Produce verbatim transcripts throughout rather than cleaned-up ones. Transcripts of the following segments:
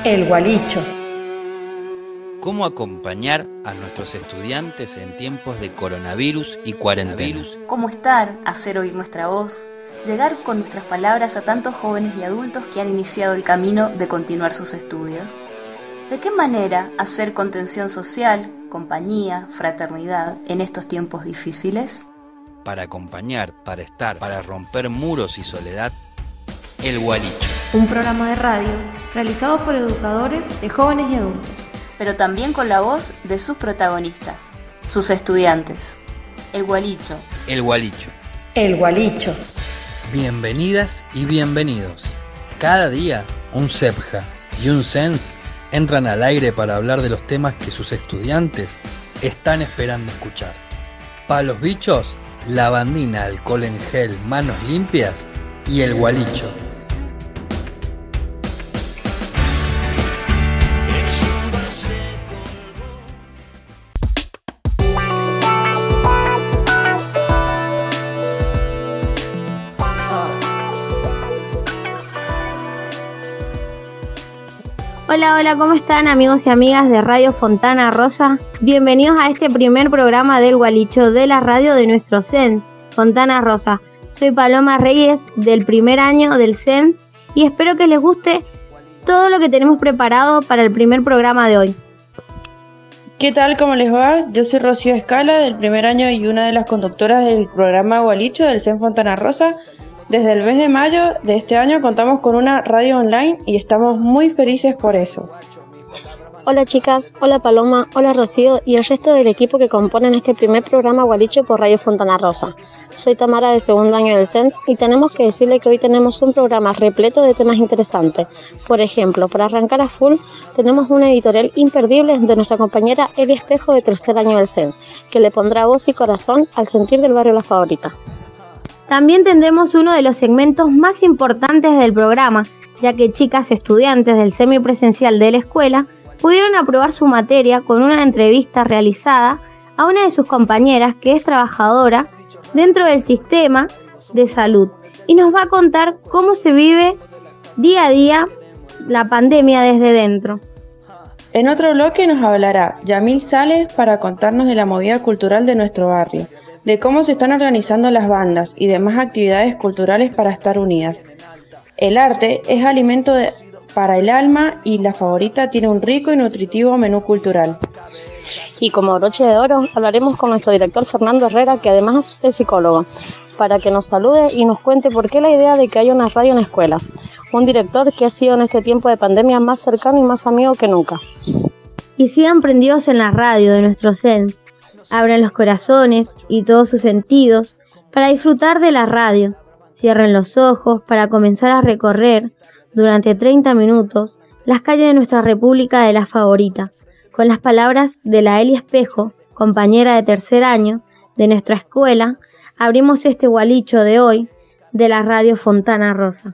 El Gualicho. ¿Cómo acompañar a nuestros estudiantes en tiempos de coronavirus y cuarentena? ¿Cómo estar, hacer oír nuestra voz, llegar con nuestras palabras a tantos jóvenes y adultos que han iniciado el camino de continuar sus estudios? ¿De qué manera hacer contención social, compañía, fraternidad en estos tiempos difíciles? Para acompañar, para estar, para romper muros y soledad, El Gualicho. Un programa de radio realizado por educadores de jóvenes y adultos, pero también con la voz de sus protagonistas, sus estudiantes. El Gualicho. El Gualicho. El Gualicho. Bienvenidas y bienvenidos. Cada día un CEPJA y un CENS entran al aire para hablar de los temas que sus estudiantes están esperando escuchar. Para los bichos, lavandina, alcohol en gel, manos limpias y el Gualicho. Hola, hola, ¿cómo están amigos y amigas de Radio Fontana Rosa? Bienvenidos a este primer programa del Gualicho de la radio de nuestro CENS, Fontana Rosa. Soy Paloma Reyes del primer año del CENS y espero que les guste todo lo que tenemos preparado para el primer programa de hoy. ¿Qué tal? ¿Cómo les va? Yo soy Rocío Escala del primer año y una de las conductoras del programa Gualicho del CENS Fontana Rosa. Desde el mes de mayo de este año contamos con una radio online y estamos muy felices por eso. Hola chicas, hola Paloma, hola Rocío y el resto del equipo que componen este primer programa Gualicho por Radio Fontana Rosa. Soy Tamara de segundo año del CENS y tenemos que decirle que hoy tenemos un programa repleto de temas interesantes. Por ejemplo, para arrancar a full, tenemos una editorial imperdible de nuestra compañera Eli Espejo de tercer año del CENS, que le pondrá voz y corazón al sentir del barrio La Favorita. También tendremos uno de los segmentos más importantes del programa, ya que chicas estudiantes del semipresencial de la escuela pudieron aprobar su materia con una entrevista realizada a una de sus compañeras que es trabajadora dentro del sistema de salud y nos va a contar cómo se vive día a día la pandemia desde dentro. En otro bloque nos hablará Yamil Sales para contarnos de la movida cultural de nuestro barrio, de cómo se están organizando las bandas y demás actividades culturales para estar unidas. El arte es alimento de, para el alma y La Favorita tiene un rico y nutritivo menú cultural. Y como broche de oro hablaremos con nuestro director Fernando Herrera, que además es psicólogo, para que nos salude y nos cuente por qué la idea de que haya una radio en la escuela. Un director que ha sido en este tiempo de pandemia más cercano y más amigo que nunca. Y sigan prendidos en la radio de nuestro CENS. Abran los corazones y todos sus sentidos para disfrutar de la radio. Cierren los ojos para comenzar a recorrer durante treinta minutos las calles de nuestra República de La Favorita, con las palabras de la Eli Espejo, compañera de tercer año de nuestra escuela. Abrimos este gualicho de hoy de la radio Fontana Rosa.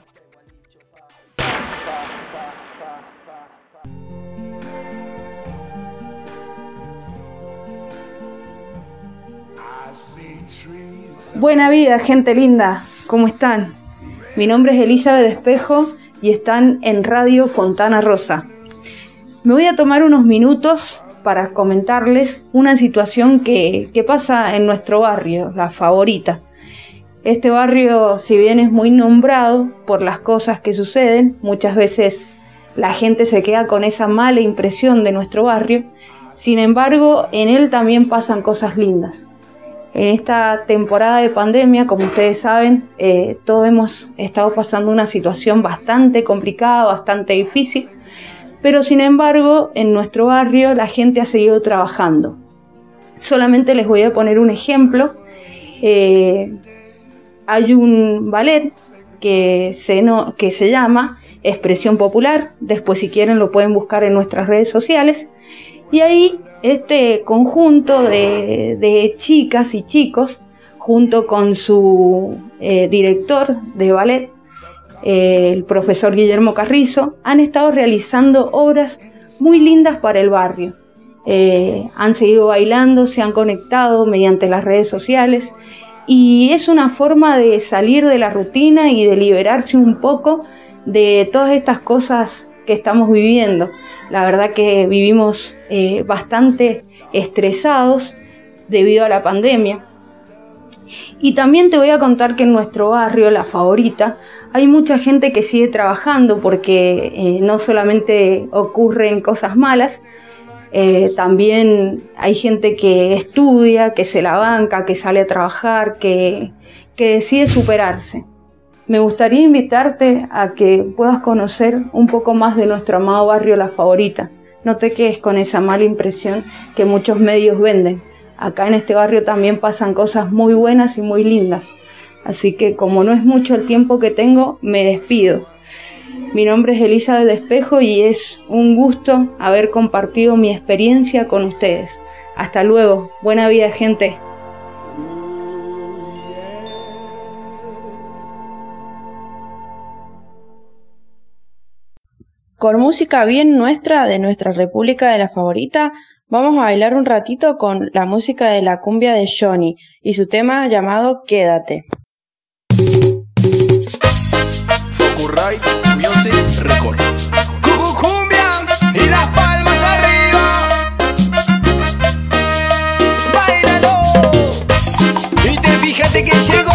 Buena vida, gente linda, ¿cómo están? Mi nombre es Elizabeth Espejo y están en Radio Fontana Rosa. Me voy a tomar unos minutos para comentarles una situación que, que pasa en nuestro barrio, La Favorita. Este barrio, si bien es muy nombrado por las cosas que suceden, muchas veces la gente se queda con esa mala impresión de nuestro barrio. Sin embargo, en él también pasan cosas lindas. En esta temporada de pandemia, como ustedes saben, eh, todos hemos estado pasando una situación bastante complicada, bastante difícil, pero sin embargo, en nuestro barrio la gente ha seguido trabajando. Solamente les voy a poner un ejemplo. Eh, hay un ballet que se, no, que se llama Expresión Popular, después si quieren lo pueden buscar en nuestras redes sociales, y ahí este conjunto de, de chicas y chicos, junto con su eh, director de ballet, eh, el profesor Guillermo Carrizo, han estado realizando obras muy lindas para el barrio. Eh, han seguido bailando, se han conectado mediante las redes sociales y es una forma de salir de la rutina y de liberarse un poco de todas estas cosas que estamos viviendo. La verdad que vivimos eh, bastante estresados debido a la pandemia. Y también te voy a contar que en nuestro barrio, La Favorita, hay mucha gente que sigue trabajando porque eh, no solamente ocurren cosas malas, eh, también hay gente que estudia, que se la banca, que sale a trabajar, que, que decide superarse. Me gustaría invitarte a que puedas conocer un poco más de nuestro amado barrio La Favorita. No te quedes con esa mala impresión que muchos medios venden. Acá en este barrio también pasan cosas muy buenas y muy lindas. Así que como no es mucho el tiempo que tengo, me despido. Mi nombre es Elizabeth Despejo y es un gusto haber compartido mi experiencia con ustedes. Hasta luego. Buena vida, gente. Con música bien nuestra, de nuestra República de La Favorita, vamos a bailar un ratito con la música de la cumbia de Johnny y su tema llamado Quédate. Focusrite Music Record. Cucu cumbia y las palmas arriba. Báilalo. Y te fíjate que llegó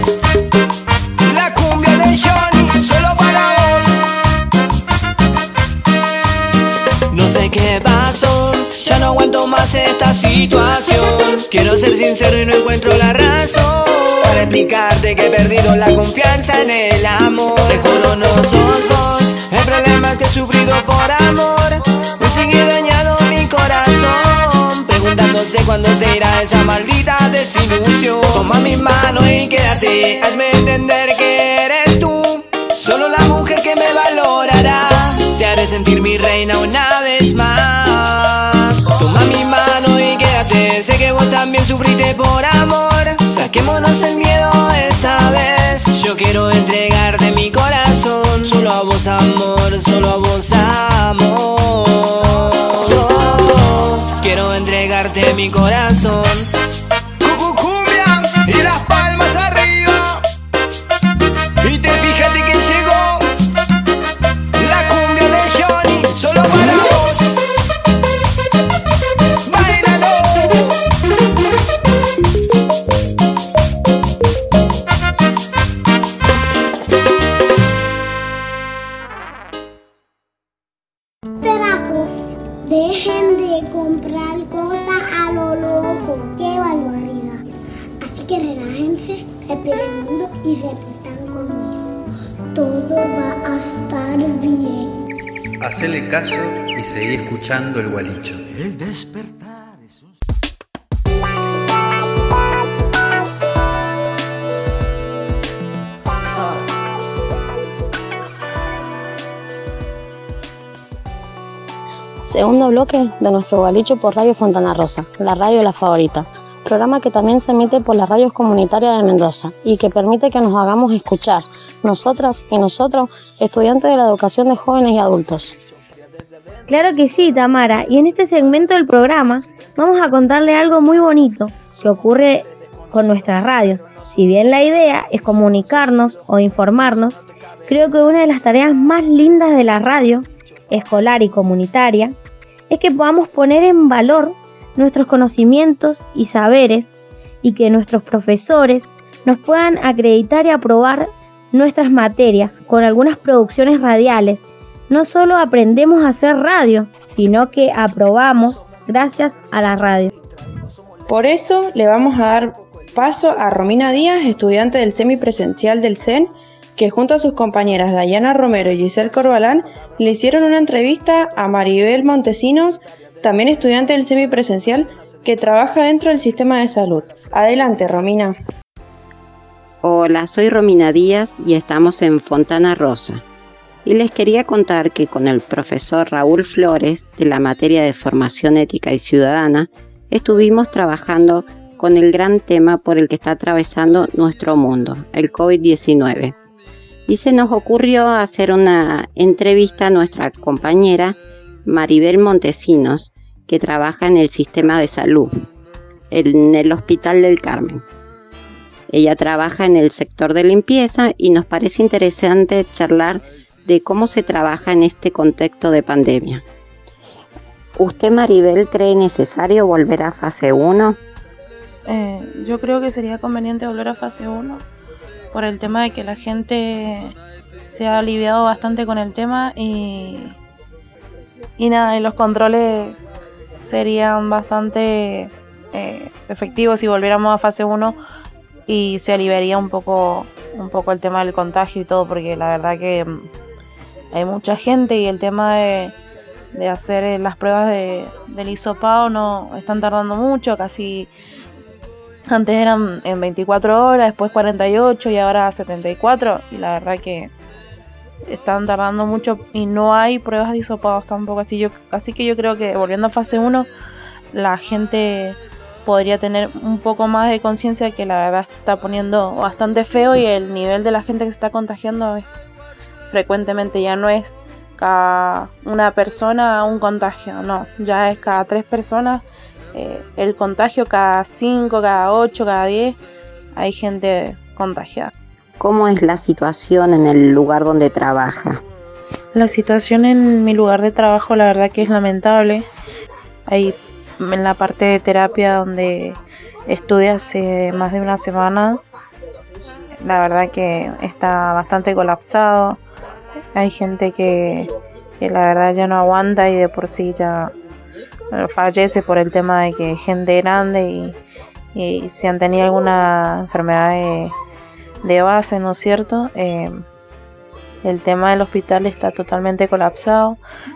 la cumbia de Johnny, solo para vos. No sé qué pasó, ya no aguanto más esta situación. Quiero ser sincero y no encuentro la razón para explicarte que he perdido la confianza en el amor. Te juro no sos vos, el problema es que he sufrido por amor. Me sigue dañado mi corazón, preguntándose cuándo se irá esa maldita desilusión. Toma mi mano y quédate, hazme entender que eres tú, solo la mujer que me valorará. Te haré sentir mi reina una vez más. Toma mi mano y quédate, sé que vos también sufriste por amor. Saquémonos el miedo esta vez. Yo quiero entregarte mi corazón, solo a vos amor, solo a vos amor. Quiero entregarte mi corazón. Cucu cumbia y las palmas arriba. Y te fíjate que llegó la cumbia de Johnny, solo para vos. Báilalo. Trapos, dejen de comprar cosas a lo loco. ¡Qué barbaridad! Así que relájense, respiren el mundo y repitan conmigo. Todo va a estar bien. Hacele caso y seguí escuchando el Gualicho. El despertar es un... Segundo bloque de nuestro Gualicho por Radio Fontana Rosa, la radio de La Favorita. Programa que también se emite por las radios comunitarias de Mendoza y que permite que nos hagamos escuchar, nosotras y nosotros, estudiantes de la educación de jóvenes y adultos. Claro que sí, Tamara, y en este segmento del programa vamos a contarle algo muy bonito que ocurre con nuestra radio. Si bien la idea es comunicarnos o informarnos, creo que una de las tareas más lindas de la radio, escolar y comunitaria, es que podamos poner en valor nuestros conocimientos y saberes y que nuestros profesores nos puedan acreditar y aprobar nuestras materias con algunas producciones radiales. No solo aprendemos a hacer radio, sino que aprobamos gracias a la radio. Por eso le vamos a dar paso a Romina Díaz, estudiante del semipresencial del C E N, que junto a sus compañeras Dayana Romero y Giselle Corbalán le hicieron una entrevista a Maribel Montesinos, también estudiante del semipresencial, que trabaja dentro del sistema de salud. Adelante, Romina. Hola, soy Romina Díaz y estamos en Fontana Rosa. Y les quería contar que con el profesor Raúl Flores, de la materia de Formación Ética y Ciudadana, estuvimos trabajando con el gran tema por el que está atravesando nuestro mundo, el COVID diecinueve. Y se nos ocurrió hacer una entrevista a nuestra compañera Maribel Montesinos, que trabaja en el sistema de salud, en el Hospital del Carmen. Ella trabaja en el sector de limpieza y nos parece interesante charlar de cómo se trabaja en este contexto de pandemia. ¿Usted, Maribel, cree necesario volver a fase uno? Eh, yo creo que sería conveniente volver a fase uno por el tema de que la gente se ha aliviado bastante con el tema y, y nada, y los controles serían bastante eh, efectivos si volviéramos a fase uno y se aliviaría un poco, un poco el tema del contagio y todo, porque la verdad que hay mucha gente y el tema de, de hacer las pruebas de, del hisopado no están tardando mucho, casi antes eran en veinticuatro horas, después cuarenta y ocho y ahora setenta y cuatro, y la verdad que están tardando mucho y no hay pruebas de hisopados tampoco, así, yo, así que yo creo que volviendo a fase uno la gente podría tener un poco más de conciencia que la verdad se está poniendo bastante feo y el nivel de la gente que se está contagiando es frecuentemente, ya no es cada una persona un contagio, no, ya es cada tres personas eh, el contagio, cada cinco, cada ocho, cada diez hay gente contagiada. ¿Cómo es la situación en el lugar donde trabaja? La situación en mi lugar de trabajo la verdad que es lamentable. Hay en la parte de terapia donde estuve hace más de una semana, la verdad que está bastante colapsado. Hay gente que, que la verdad ya no aguanta y de por sí ya fallece por el tema de que es gente grande y, y si han tenido alguna enfermedad de, de base, ¿no es cierto? Eh, el tema del hospital está totalmente colapsado.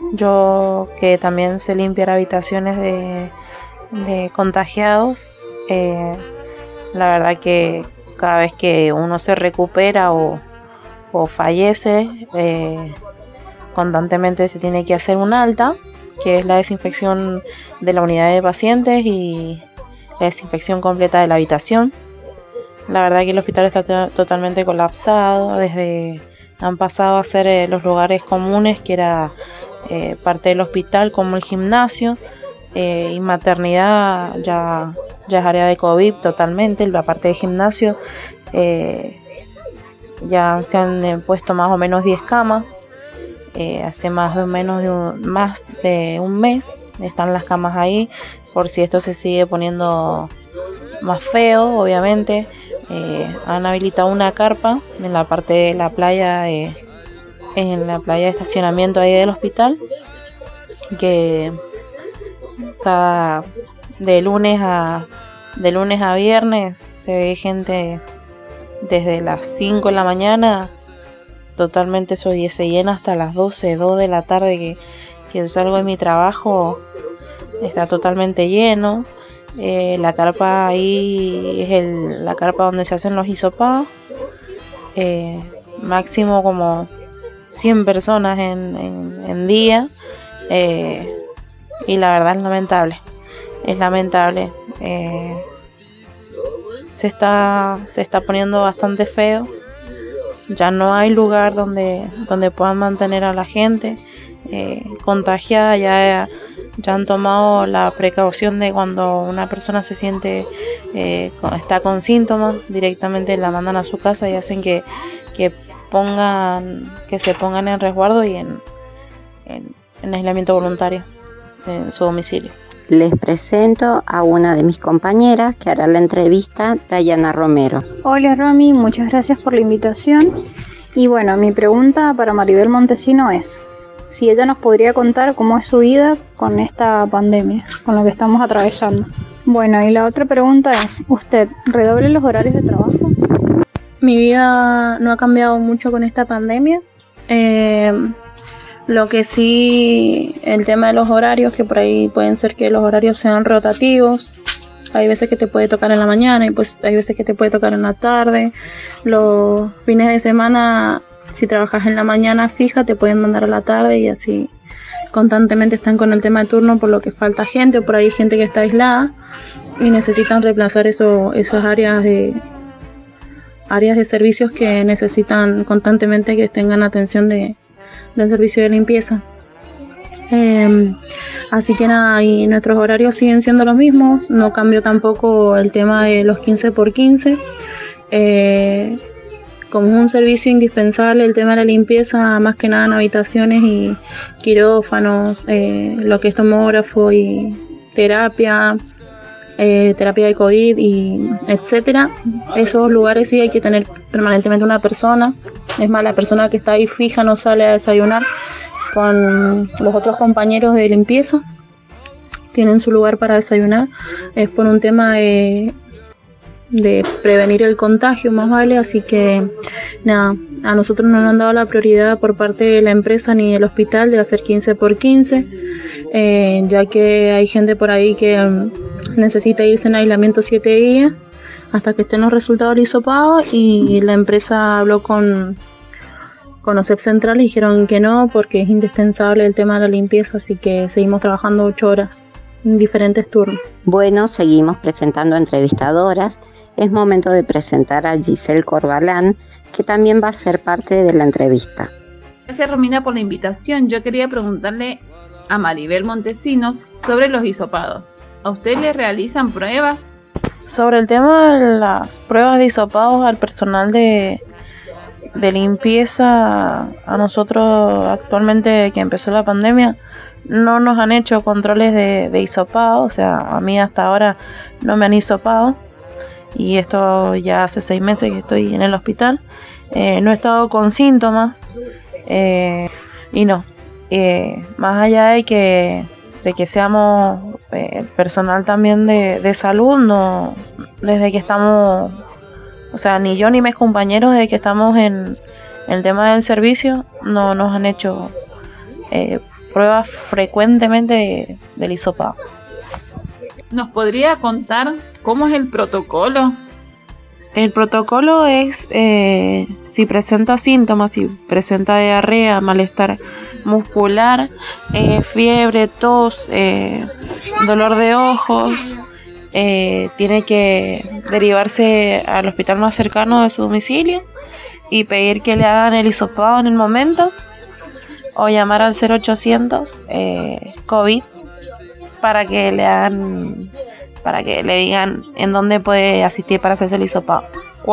Yo que también sé limpiar habitaciones de, de contagiados, eh, la verdad que cada vez que uno se recupera o, o fallece, eh, constantemente se tiene que hacer un alta, que es la desinfección de la unidad de pacientes y la desinfección completa de la habitación. La verdad que el hospital está t- totalmente colapsado. Desde han pasado a ser eh, los lugares comunes, que era eh, parte del hospital, como el gimnasio, eh, y maternidad ya, ya es área de COVID totalmente. La parte de gimnasio eh, ya se han eh, puesto más o menos diez camas. Eh, hace más o menos de un, más de un mes están las camas ahí, por si esto se sigue poniendo más feo, obviamente. Eh, han habilitado una carpa en la parte de la playa, eh, en la playa de estacionamiento ahí del hospital, que cada de lunes a de lunes a viernes se ve gente desde las cinco de la mañana. Totalmente eso y se llena hasta las doce, dos de la tarde que, que yo salgo de mi trabajo, está totalmente lleno. Eh, la carpa ahí es el, la carpa donde se hacen los hisopados, eh, máximo como cien personas en, en, en día, eh, y la verdad es lamentable, es lamentable. Eh, se está, se está poniendo bastante feo. Ya no hay lugar donde, donde puedan mantener a la gente eh, contagiada. Ya, ya han tomado la precaución de cuando una persona se siente, eh, está con síntomas, directamente la mandan a su casa y hacen que, que, pongan, que se pongan en resguardo y en, en, en aislamiento voluntario en su domicilio. Les presento a una de mis compañeras que hará la entrevista, Dayana Romero. Hola Romy, muchas gracias por la invitación. Y bueno, mi pregunta para Maribel Montesino es si ella nos podría contar cómo es su vida con esta pandemia, con lo que estamos atravesando. Bueno, y la otra pregunta es, ¿usted redoble los horarios de trabajo? Mi vida no ha cambiado mucho con esta pandemia. Eh... Lo que sí, el tema de los horarios, que por ahí pueden ser que los horarios sean rotativos. Hay veces que te puede tocar en la mañana y pues hay veces que te puede tocar en la tarde. Los fines de semana, si trabajas en la mañana fija, te pueden mandar a la tarde y así constantemente están con el tema de turno por lo que falta gente o por ahí gente que está aislada y necesitan reemplazar eso, esas áreas de áreas de servicios que necesitan constantemente que tengan atención de del servicio de limpieza. Eh, así que nada, y nuestros horarios siguen siendo los mismos, no cambió tampoco el tema de los quince por quince. Eh, como es un servicio indispensable el tema de la limpieza, más que nada en habitaciones y quirófanos, eh, lo que es tomógrafo y terapia, eh, terapia de COVID y etcétera. Esos lugares sí hay que tener permanentemente una persona. Es más, la persona que está ahí fija no sale a desayunar con los otros compañeros de limpieza. Tienen su lugar para desayunar. Es por un tema de, de prevenir el contagio, más vale. Así que nada, a nosotros no nos han dado la prioridad por parte de la empresa ni del hospital de hacer quince por quince, eh, ya que hay gente por ahí que um, necesita irse en aislamiento siete días hasta que estén los resultados del hisopado, y la empresa habló con con O S E P Central y dijeron que no, porque es indispensable el tema de la limpieza, así que seguimos trabajando ocho horas en diferentes turnos. Bueno, seguimos presentando entrevistadoras. Es momento de presentar a Giselle Corbalán, que también va a ser parte de la entrevista. Gracias, Romina, por la invitación. Yo quería preguntarle a Maribel Montesinos sobre los hisopados. ¿A usted le realizan pruebas? Sobre el tema de las pruebas de hisopados al personal de, de limpieza, a nosotros actualmente que empezó la pandemia no nos han hecho controles de, de hisopado, o sea, a mí hasta ahora no me han hisopado, y esto ya hace seis meses que estoy en el hospital. Eh, no he estado con síntomas, eh, y no, eh, más allá de que, de que seamos eh, personal también de, de salud, no, desde que estamos, o sea, ni yo ni mis compañeros, desde que estamos en, en el tema del servicio, no nos han hecho eh, pruebas frecuentemente de, del hisopado. ¿Nos podría contar cómo es el protocolo? El protocolo es, eh, si presenta síntomas, si presenta diarrea, malestar muscular, eh, fiebre, tos, eh, dolor de ojos, eh, tiene que derivarse al hospital más cercano de su domicilio y pedir que le hagan el hisopado en el momento, o llamar al cero ochocientos eh, COVID para que le hagan, para que le digan en dónde puede asistir para hacerse el hisopado.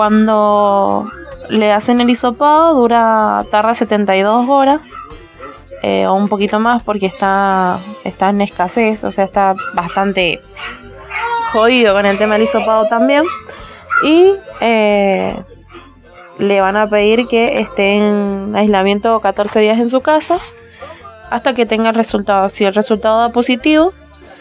Cuando le hacen el hisopado dura, tarda setenta y dos horas, eh, o un poquito más, porque está, está en escasez, o sea, está bastante jodido con el tema del hisopado también. Y eh, le van a pedir que esté en aislamiento catorce días en su casa hasta que tenga el resultado. Si el resultado da positivo,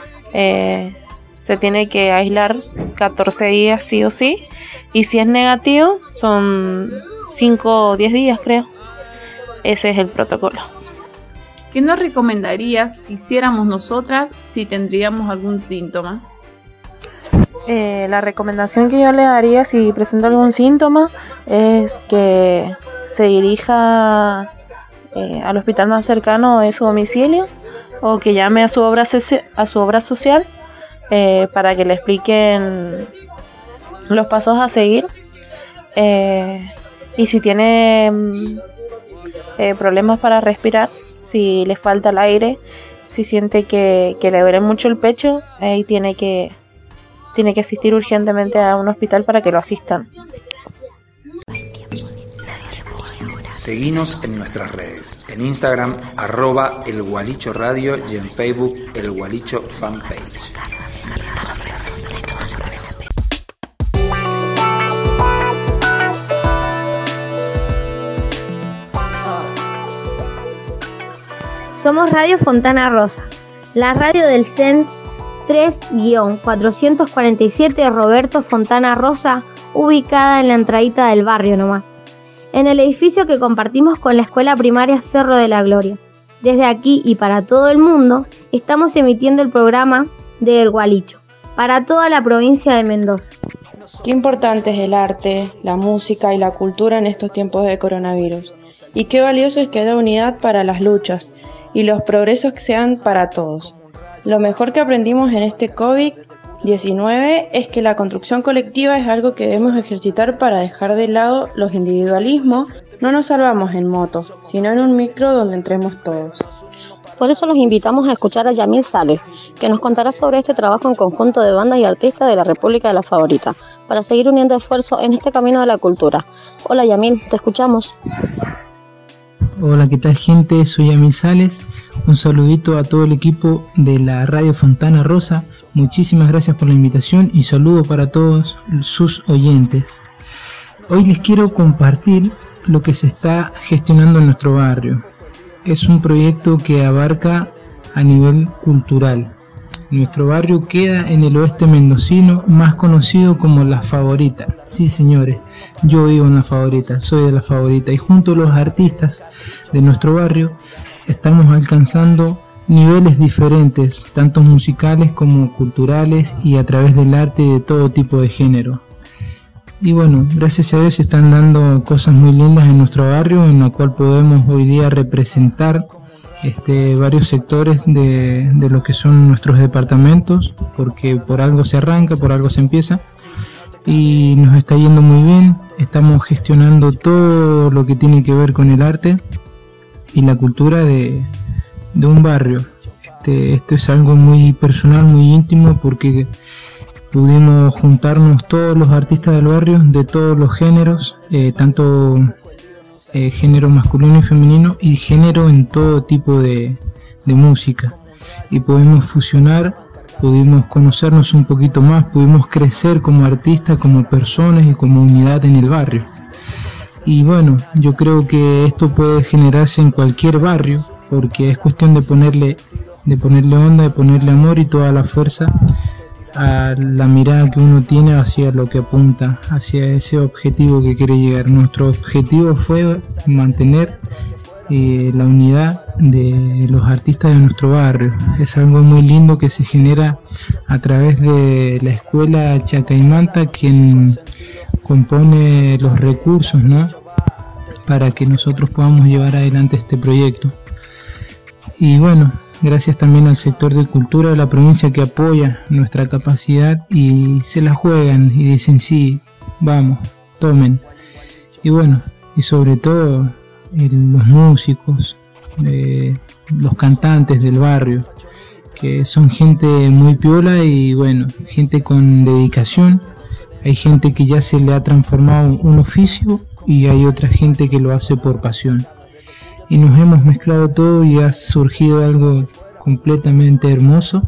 eh, se tiene que aislar catorce días sí o sí, y si es negativo son cinco o diez días, creo. Ese es el protocolo. ¿Qué nos recomendarías que hiciéramos nosotras si tendríamos algún síntoma? Eh, la recomendación que yo le daría si presenta algún síntoma es que se dirija eh, al hospital más cercano de su domicilio, o que llame a su obra, a su obra social eh, para que le expliquen los pasos a seguir, eh, y si tiene eh, problemas para respirar, si le falta el aire, si siente que, que le duele mucho el pecho, ahí tiene que tiene que asistir urgentemente a un hospital para que lo asistan. Seguinos en nuestras redes, en Instagram arroba El Gualicho Radio y en Facebook El Gualicho Fanpage. Somos Radio Fontana Rosa, la radio del C E N S tres guión cuatrocientos cuarenta y siete Roberto Fontana Rosa, ubicada en la entradita del barrio nomás, en el edificio que compartimos con la escuela primaria Cerro de la Gloria. Desde aquí y para todo el mundo, estamos emitiendo el programa de El Gualicho, para toda la provincia de Mendoza. Qué importante es el arte, la música y la cultura en estos tiempos de coronavirus. Y qué valioso es que haya unidad para las luchas y los progresos que sean para todos. Lo mejor que aprendimos en este COVID diecinueve es que la construcción colectiva es algo que debemos ejercitar para dejar de lado los individualismos. No nos salvamos en moto, sino en un micro donde entremos todos. Por eso los invitamos a escuchar a Yamil Sales, que nos contará sobre este trabajo en conjunto de bandas y artistas de la República de la Favorita, para seguir uniendo esfuerzos en este camino de la cultura. Hola Yamil, te escuchamos. Hola, ¿qué tal gente? Soy Yamil Sales. Un saludito a todo el equipo de la Radio Fontana Rosa. Muchísimas gracias por la invitación y saludo para todos sus oyentes. Hoy les quiero compartir lo que se está gestionando en nuestro barrio. Es un proyecto que abarca a nivel cultural. Nuestro barrio queda en el oeste mendocino, más conocido como La Favorita. Sí, señores, yo vivo en La Favorita, soy de La Favorita, y junto a los artistas de nuestro barrio estamos alcanzando niveles diferentes, tanto musicales como culturales, y a través del arte de todo tipo de género. Y bueno, gracias a Dios se están dando cosas muy lindas en nuestro barrio, en la cual podemos hoy día representar este, varios sectores de, de lo que son nuestros departamentos, porque por algo se arranca, por algo se empieza, y nos está yendo muy bien. Estamos gestionando todo lo que tiene que ver con el arte y la cultura de, de un barrio. Este, esto es algo muy personal, muy íntimo, porque pudimos juntarnos todos los artistas del barrio de todos los géneros, eh, tanto eh, género masculino y femenino, y género en todo tipo de, de música, y pudimos fusionar, pudimos conocernos un poquito más, pudimos crecer como artistas, como personas y como unidad en el barrio. Y bueno, yo creo que esto puede generarse en cualquier barrio, porque es cuestión de ponerle, de ponerle onda, de ponerle amor y toda la fuerza a la mirada que uno tiene hacia lo que apunta, hacia ese objetivo que quiere llegar. Nuestro objetivo fue mantener eh, la unidad de los artistas de nuestro barrio. Es algo muy lindo que se genera a través de la escuela Chacaimanta, quien compone los recursos, ¿no?, para que nosotros podamos llevar adelante este proyecto. Y bueno, gracias también al sector de cultura de la provincia, que apoya nuestra capacidad y se la juegan y dicen sí, vamos, tomen. Y bueno, y sobre todo el, los músicos, eh, los cantantes del barrio, que son gente muy piola y bueno, gente con dedicación. Hay gente que ya se le ha transformado un oficio y hay otra gente que lo hace por pasión. Y nos hemos mezclado todo y ha surgido algo completamente hermoso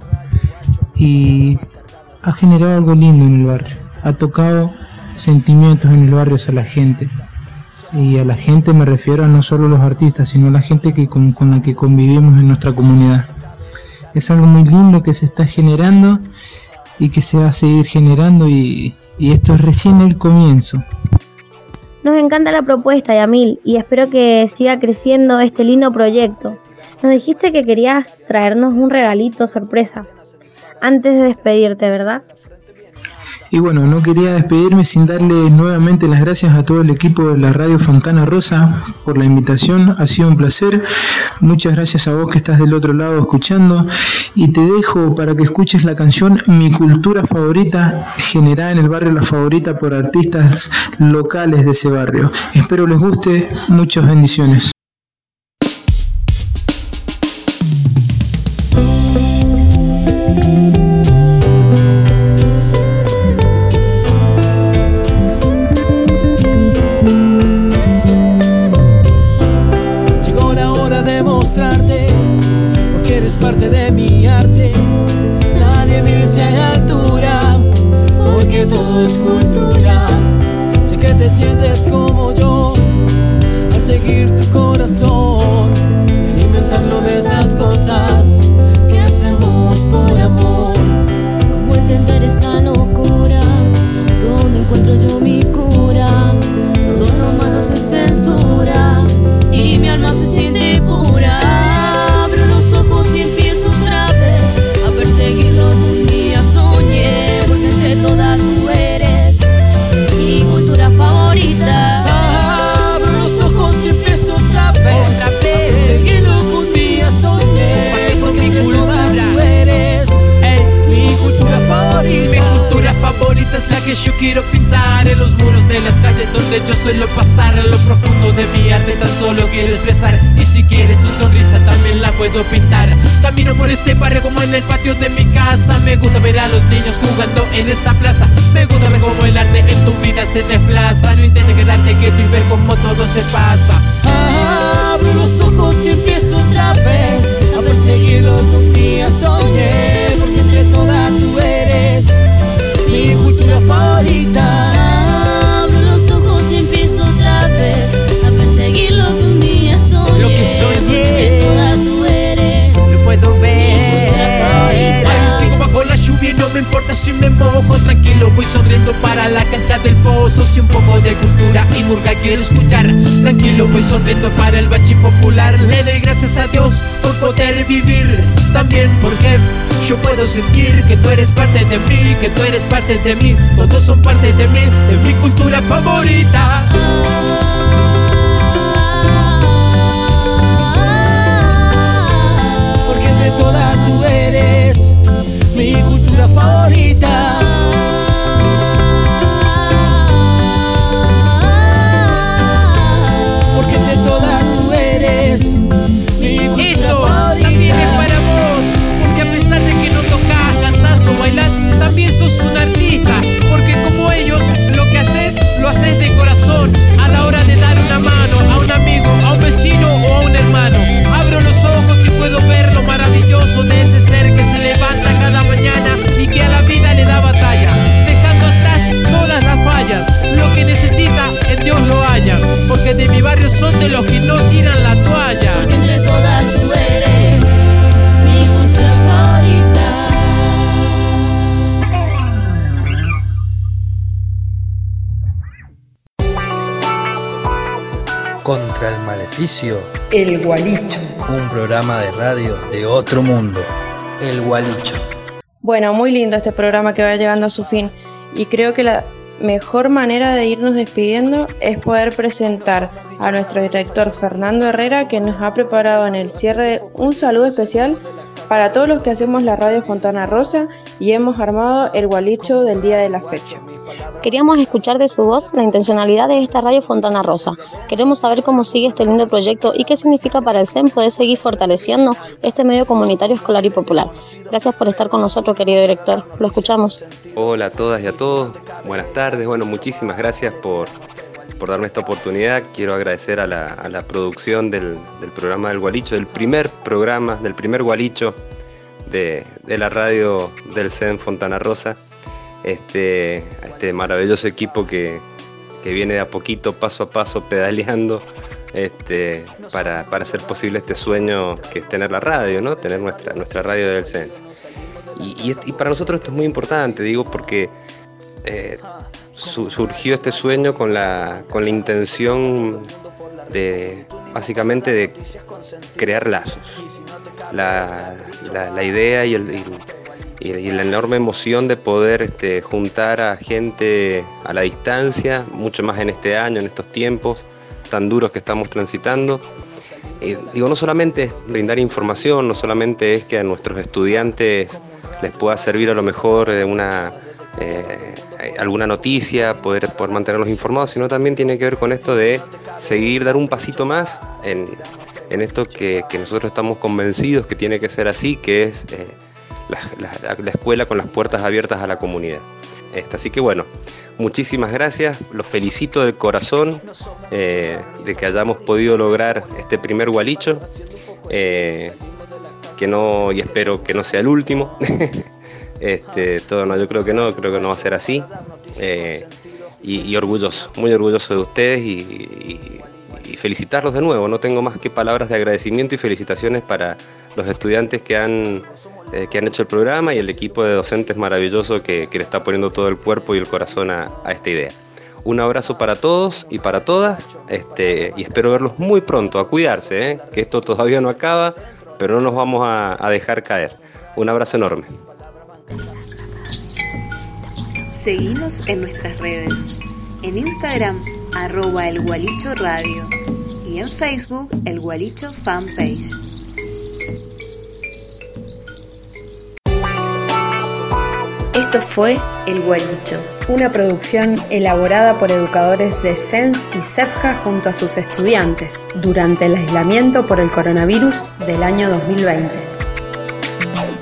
y ha generado algo lindo en el barrio. Ha tocado sentimientos en el barrio hacia la gente. Y a la gente me refiero a no solo los artistas, sino a la gente que con, con la que convivimos en nuestra comunidad. Es algo muy lindo que se está generando y que se va a seguir generando, y, y esto es recién el comienzo. Nos encanta la propuesta, Yamil, y espero que siga creciendo este lindo proyecto. Nos dijiste que querías traernos un regalito sorpresa antes de despedirte, ¿verdad? Y bueno, no quería despedirme sin darle nuevamente las gracias a todo el equipo de la Radio Fontana Rosa por la invitación. Ha sido un placer. Muchas gracias a vos que estás del otro lado escuchando, y te dejo para que escuches la canción Mi Cultura Favorita, generada en el barrio La Favorita por artistas locales de ese barrio. Espero les guste. Muchas bendiciones. Parte de mi arte, nadie mide si hay altura, porque todo es cultura. Sé que te sientes como yo al seguir tu corazón, alimentarlo de esas cosas que hacemos por amor. ¿Cómo entender esta locura? ¿Dónde encuentro yo mi cura? Todo lo malo se censura y mi alma se siente pura. Seguirlo un día soñé, porque entre todas tú eres mi cultura favorita. Abro los ojos y empiezo otra vez, otra vez. Seguirlo un día soñé, porque entre todas tú eres hey, mi cultura favorita. Mi cultura favorita es la que yo quiero pintar en los muros de las calles donde yo suelo pasar. A lo profundo de mi arte tan solo quiero expresar. Y si quieres tu sonrisa también la puedo pintar. Camino por este barrio como en el patio de mi casa. Me gusta ver a los niños jugando en esa plaza. Me gusta ver cómo el arte en tu vida se desplaza. No intentes quedarte quieto y ver cómo todo se pasa. Abro los ojos y empiezo otra vez a perseguir lo que un día soñé. Porque entre todas tú eres mi cultura favorita. Abro los ojos y empiezo otra vez a perseguir lo que un día soñé. Lo que soñé, porque toda tú eres lo puedo ver. Mi cultura favorita. Ay, sigo bajo la lluvia y no me importa si me mojo. Tranquilo voy sonriendo para la cancha del pozo. Si un poco de cultura y murga quiero escuchar. Tranquilo voy sonriendo para el bachi popular. Le doy gracias a Dios por poder vivir. También porque yo puedo sentir que tú eres parte de mí, que tú eres parte de mí. Todos son parte de mí, de mi cultura favorita. Porque entre todas tú eres mi cultura favorita. Porque entre todas tú eres mi cultura Esto favorita. también es para vos, porque a pesar de que no tocas, cantás o bailás, también sos un artista. Porque como ellos, lo que haces, lo haces de corazón. A la hora de dar una mano a un amigo, a un vecino o a un hermano. Abro los ojos y puedo ver lo maravilloso de ese ser que se levanta cada mañana y que a la vida le da batalla, dejando atrás todas las fallas. Lo que necesita, en Dios lo haya. Porque de mi barrio son de los que no tiran la toalla. Porque entre todas tú eres mi cultura favorita. Contra el maleficio, El Gualicho. un programa de radio de otro mundo. El Gualicho. Bueno, muy lindo este programa que va llegando a su fin y creo que la mejor manera de irnos despidiendo es poder presentar a nuestro director Fernando Herrera, que nos ha preparado en el cierre un saludo especial para todos los que hacemos la radio Fontana Rosa y hemos armado el Gualicho del día de la fecha. Queríamos escuchar de su voz la intencionalidad de esta radio Fontana Rosa. Queremos saber cómo sigue este lindo proyecto y qué significa para el C E M poder seguir fortaleciendo este medio comunitario escolar y popular. Gracias por estar con nosotros, querido director. Lo escuchamos. Hola a todas y a todos, buenas tardes. Bueno, muchísimas gracias por, por darme esta oportunidad. Quiero agradecer a la, a la producción del, del programa del Gualicho, del primer programa, del primer Gualicho de, de la radio del C E M Fontana Rosa. Este, este maravilloso equipo que, que viene de a poquito, paso a paso, pedaleando este, para, para hacer posible este sueño que es tener la radio, ¿no? Tener nuestra, nuestra radio del C E N S. Y, y, y para nosotros esto es muy importante, digo, porque eh, su, surgió este sueño con la, con la intención de, básicamente, de crear lazos. La, la, la idea y el... Y, y la enorme emoción de poder este, juntar a gente a la distancia, mucho más en este año, en estos tiempos tan duros que estamos transitando. Eh, digo, no solamente es brindar información, no solamente es que a nuestros estudiantes les pueda servir a lo mejor una, eh, alguna noticia, poder, poder mantenerlos informados, sino también tiene que ver con esto de seguir, dar un pasito más en, en esto que, que nosotros estamos convencidos que tiene que ser así, que es... Eh, La, la, la escuela con las puertas abiertas a la comunidad. Este, así que bueno, muchísimas gracias, los felicito de corazón eh, de que hayamos podido lograr este primer Gualicho, eh, que no, y espero que no sea el último. este, todo no, yo creo que no, creo que no va a ser así. Eh, y, y orgulloso, muy orgulloso de ustedes y, y, y felicitarlos de nuevo. No tengo más que palabras de agradecimiento y felicitaciones para los estudiantes que han eh, que han hecho el programa y el equipo de docentes maravilloso que, que le está poniendo todo el cuerpo y el corazón a, a esta idea. Un abrazo para todos y para todas, este, y espero verlos muy pronto. A cuidarse, ¿eh? Que esto todavía no acaba, pero no nos vamos a, a dejar caer. Un abrazo enorme. Seguinos en nuestras redes. En Instagram, arroba El Gualicho Radio. Y en Facebook, El Gualicho Fanpage. Esto fue El Gualicho, una producción elaborada por educadores de C E N S y CEPJA junto a sus estudiantes durante el aislamiento por el coronavirus del año dos mil veinte.